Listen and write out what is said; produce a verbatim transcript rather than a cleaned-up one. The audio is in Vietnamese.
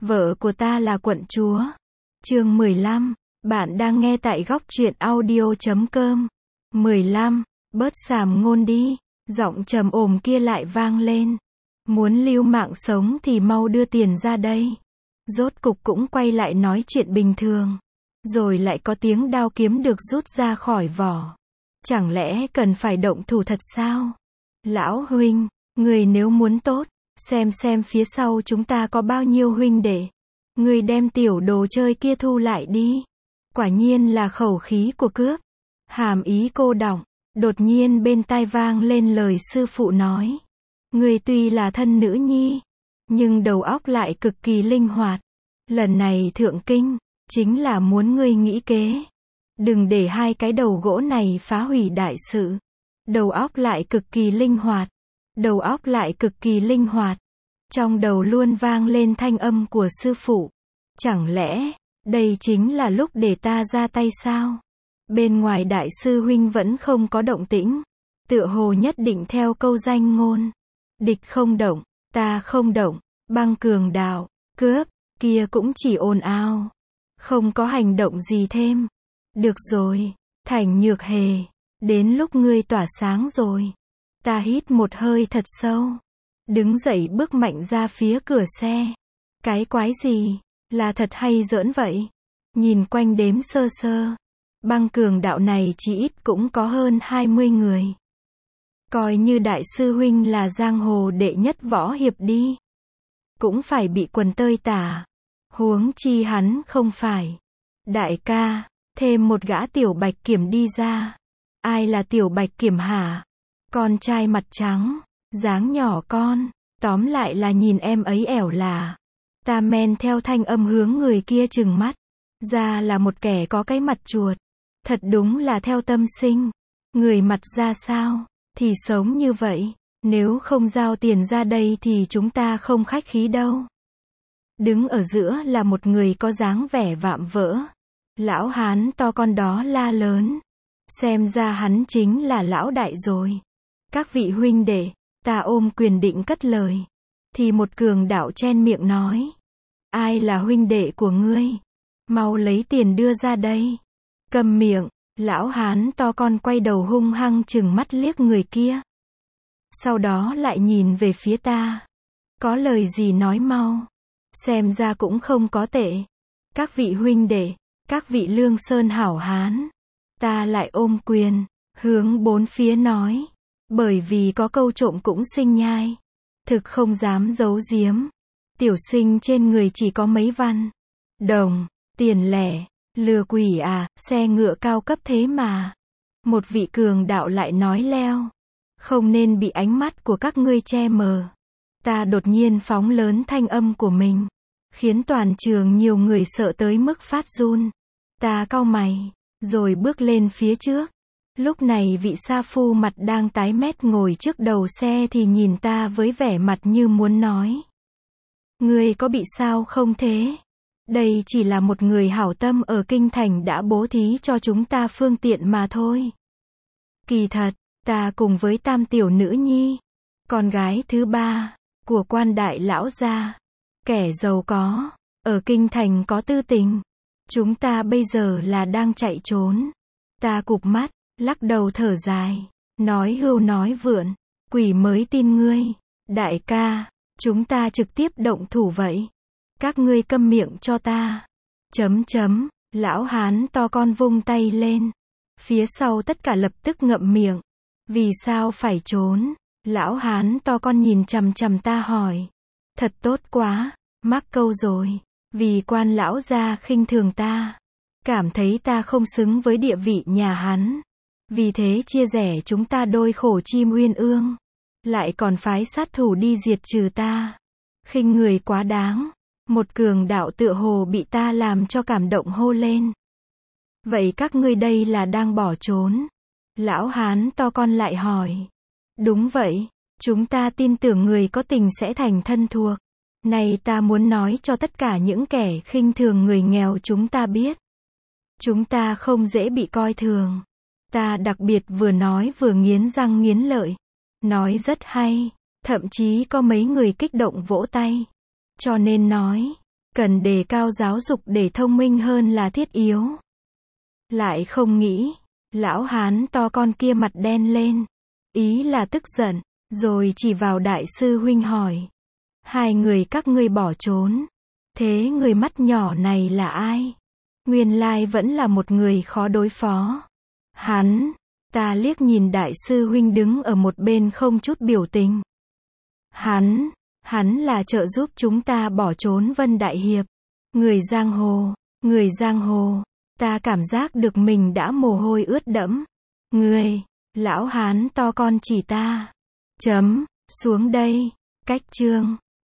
Vợ của ta là quận chúa. Chương mười lăm. Bạn đang nghe tại góc truyện audio chấm com. mười lăm. Bớt xàm ngôn đi. Giọng trầm ồm kia lại vang lên. Muốn lưu mạng sống thì mau đưa tiền ra đây. Rốt cục cũng quay lại nói chuyện bình thường. Rồi lại có tiếng đao kiếm được rút ra khỏi vỏ. Chẳng lẽ cần phải động thủ thật sao? Lão huynh, người nếu muốn tốt, xem xem phía sau chúng ta có bao nhiêu huynh đệ. Người đem tiểu đồ chơi kia thu lại đi. Quả nhiên là khẩu khí của cướp. Hàm ý cô đọng. Đột nhiên bên tai vang lên lời sư phụ nói. Người tuy là thân nữ nhi, nhưng đầu óc lại cực kỳ linh hoạt. Lần này thượng kinh, chính là muốn ngươi nghĩ kế. Đừng để hai cái đầu gỗ này phá hủy đại sự. Đầu óc lại cực kỳ linh hoạt. Đầu óc lại cực kỳ linh hoạt. Trong đầu luôn vang lên thanh âm của sư phụ. Chẳng lẽ, đây chính là lúc để ta ra tay sao? Bên ngoài đại sư huynh vẫn không có động tĩnh. Tựa hồ nhất định theo câu danh ngôn. Địch không động, ta không động, băng cường đạo, cướp, kia cũng chỉ ồn ào. Không có hành động gì thêm. Được rồi, Thành Nhược Hề, đến lúc ngươi tỏa sáng rồi. Ta hít một hơi thật sâu. Đứng dậy bước mạnh ra phía cửa xe. Cái quái gì? Là thật hay giỡn vậy? Nhìn quanh đếm sơ sơ. Băng cường đạo này chỉ ít cũng có hơn hai mươi người. Coi như đại sư huynh là giang hồ đệ nhất võ hiệp đi. Cũng phải bị quần tơi tả. Huống chi hắn không phải. Đại ca, thêm một gã tiểu bạch kiểm đi ra. Ai là tiểu bạch kiểm hả? Con trai mặt trắng, dáng nhỏ con, tóm lại là nhìn em ấy ẻo là. Ta men theo thanh âm hướng người kia trừng mắt. Ra là một kẻ có cái mặt chuột. Thật đúng là theo tâm sinh. Người mặt ra sao, thì sống như vậy. Nếu không giao tiền ra đây thì chúng ta không khách khí đâu. Đứng ở giữa là một người có dáng vẻ vạm vỡ. Lão hán to con đó la lớn. Xem ra hắn chính là lão đại rồi. Các vị huynh đệ, ta ôm quyền định cất lời. Thì một cường đạo chen miệng nói. Ai là huynh đệ của ngươi? Mau lấy tiền đưa ra đây. Cầm miệng, lão hán to con quay đầu hung hăng chừng mắt liếc người kia. Sau đó lại nhìn về phía ta. Có lời gì nói mau. Xem ra cũng không có tệ. Các vị huynh đệ, các vị lương sơn hảo hán. Ta lại ôm quyền, hướng bốn phía nói. Bởi vì có câu trộm cũng sinh nhai. Thực không dám giấu giếm. Tiểu sinh trên người chỉ có mấy văn đồng, tiền lẻ, lừa quỷ à, xe ngựa cao cấp thế mà. Một vị cường đạo lại nói leo. Không nên bị ánh mắt của các ngươi che mờ. Ta đột nhiên phóng lớn thanh âm của mình. Khiến toàn trường nhiều người sợ tới mức phát run. Ta cau mày, rồi bước lên phía trước. Lúc này vị sa phu mặt đang tái mét ngồi trước đầu xe thì nhìn ta với vẻ mặt như muốn nói. Ngươi có bị sao không thế? Đây chỉ là một người hảo tâm ở kinh thành đã bố thí cho chúng ta phương tiện mà thôi. Kỳ thật, ta cùng với tam tiểu nữ nhi, con gái thứ ba, của quan đại lão gia, kẻ giàu có, ở kinh thành có tư tình. Chúng ta bây giờ là đang chạy trốn. Ta cụp mắt, lắc đầu thở dài, nói hưu nói vượn, quỷ mới tin ngươi. Đại ca, chúng ta trực tiếp động thủ vậy. Các ngươi câm miệng cho ta. Chấm chấm, lão hán to con vung tay lên. Phía sau tất cả lập tức ngậm miệng. Vì sao phải trốn? Lão hán to con nhìn chằm chằm ta hỏi. Thật tốt quá, mắc câu rồi. Vì quan lão gia khinh thường ta. Cảm thấy ta không xứng với địa vị nhà hắn. Vì thế chia rẽ chúng ta đôi khổ chim uyên ương. Lại còn phái sát thủ đi diệt trừ ta. Khinh người quá đáng. Một cường đạo tựa hồ bị ta làm cho cảm động hô lên. Vậy các ngươi đây là đang bỏ trốn? Lão hán to con lại hỏi. Đúng vậy, chúng ta tin tưởng người có tình sẽ thành thân thuộc. Này ta muốn nói cho tất cả những kẻ khinh thường người nghèo chúng ta biết. Chúng ta không dễ bị coi thường. Ta đặc biệt vừa nói vừa nghiến răng nghiến lợi. Nói rất hay, thậm chí có mấy người kích động vỗ tay. Cho nên nói, Cần đề cao giáo dục để thông minh hơn là thiết yếu. Lại không nghĩ, lão hán to con kia mặt đen lên. Ý là tức giận, rồi chỉ vào đại sư huynh hỏi. Hai người các ngươi bỏ trốn. Thế người mắt nhỏ này là ai? Nguyên lai vẫn là một người khó đối phó. Hắn, ta liếc nhìn đại sư huynh đứng ở một bên không chút biểu tình. Hắn, hắn là trợ giúp chúng ta bỏ trốn Vân Đại Hiệp. Người giang hồ, người giang hồ, ta cảm giác được mình đã mồ hôi ướt đẫm. Người, lão hán to con chỉ ta. Chấm, xuống đây, cách chương.